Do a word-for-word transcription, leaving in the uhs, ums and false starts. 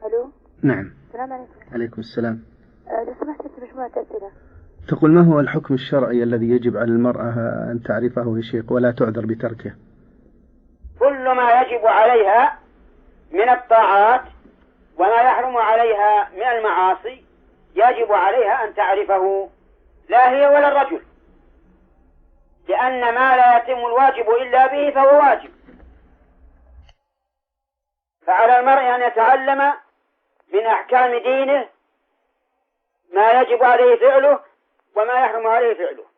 الو. نعم. السلام عليكم. عليكم السلام. أه لو سمحت أنت مجموعة أسئلة. تقول ما هو الحكم الشرعي الذي يجب على المرأة أن تعرفه يا شيخ ولا تعذر بتركه؟ كل ما يجب عليها من الطاعات وما يحرم عليها من المعاصي يجب عليها أن تعرفه، لا هي ولا الرجل، لأن ما لا يتم الواجب إلا به فهو واجب. فعلى المرء أن يتعلم من أحكام دينه ما يجب عليه فعله وما يحرم عليه فعله.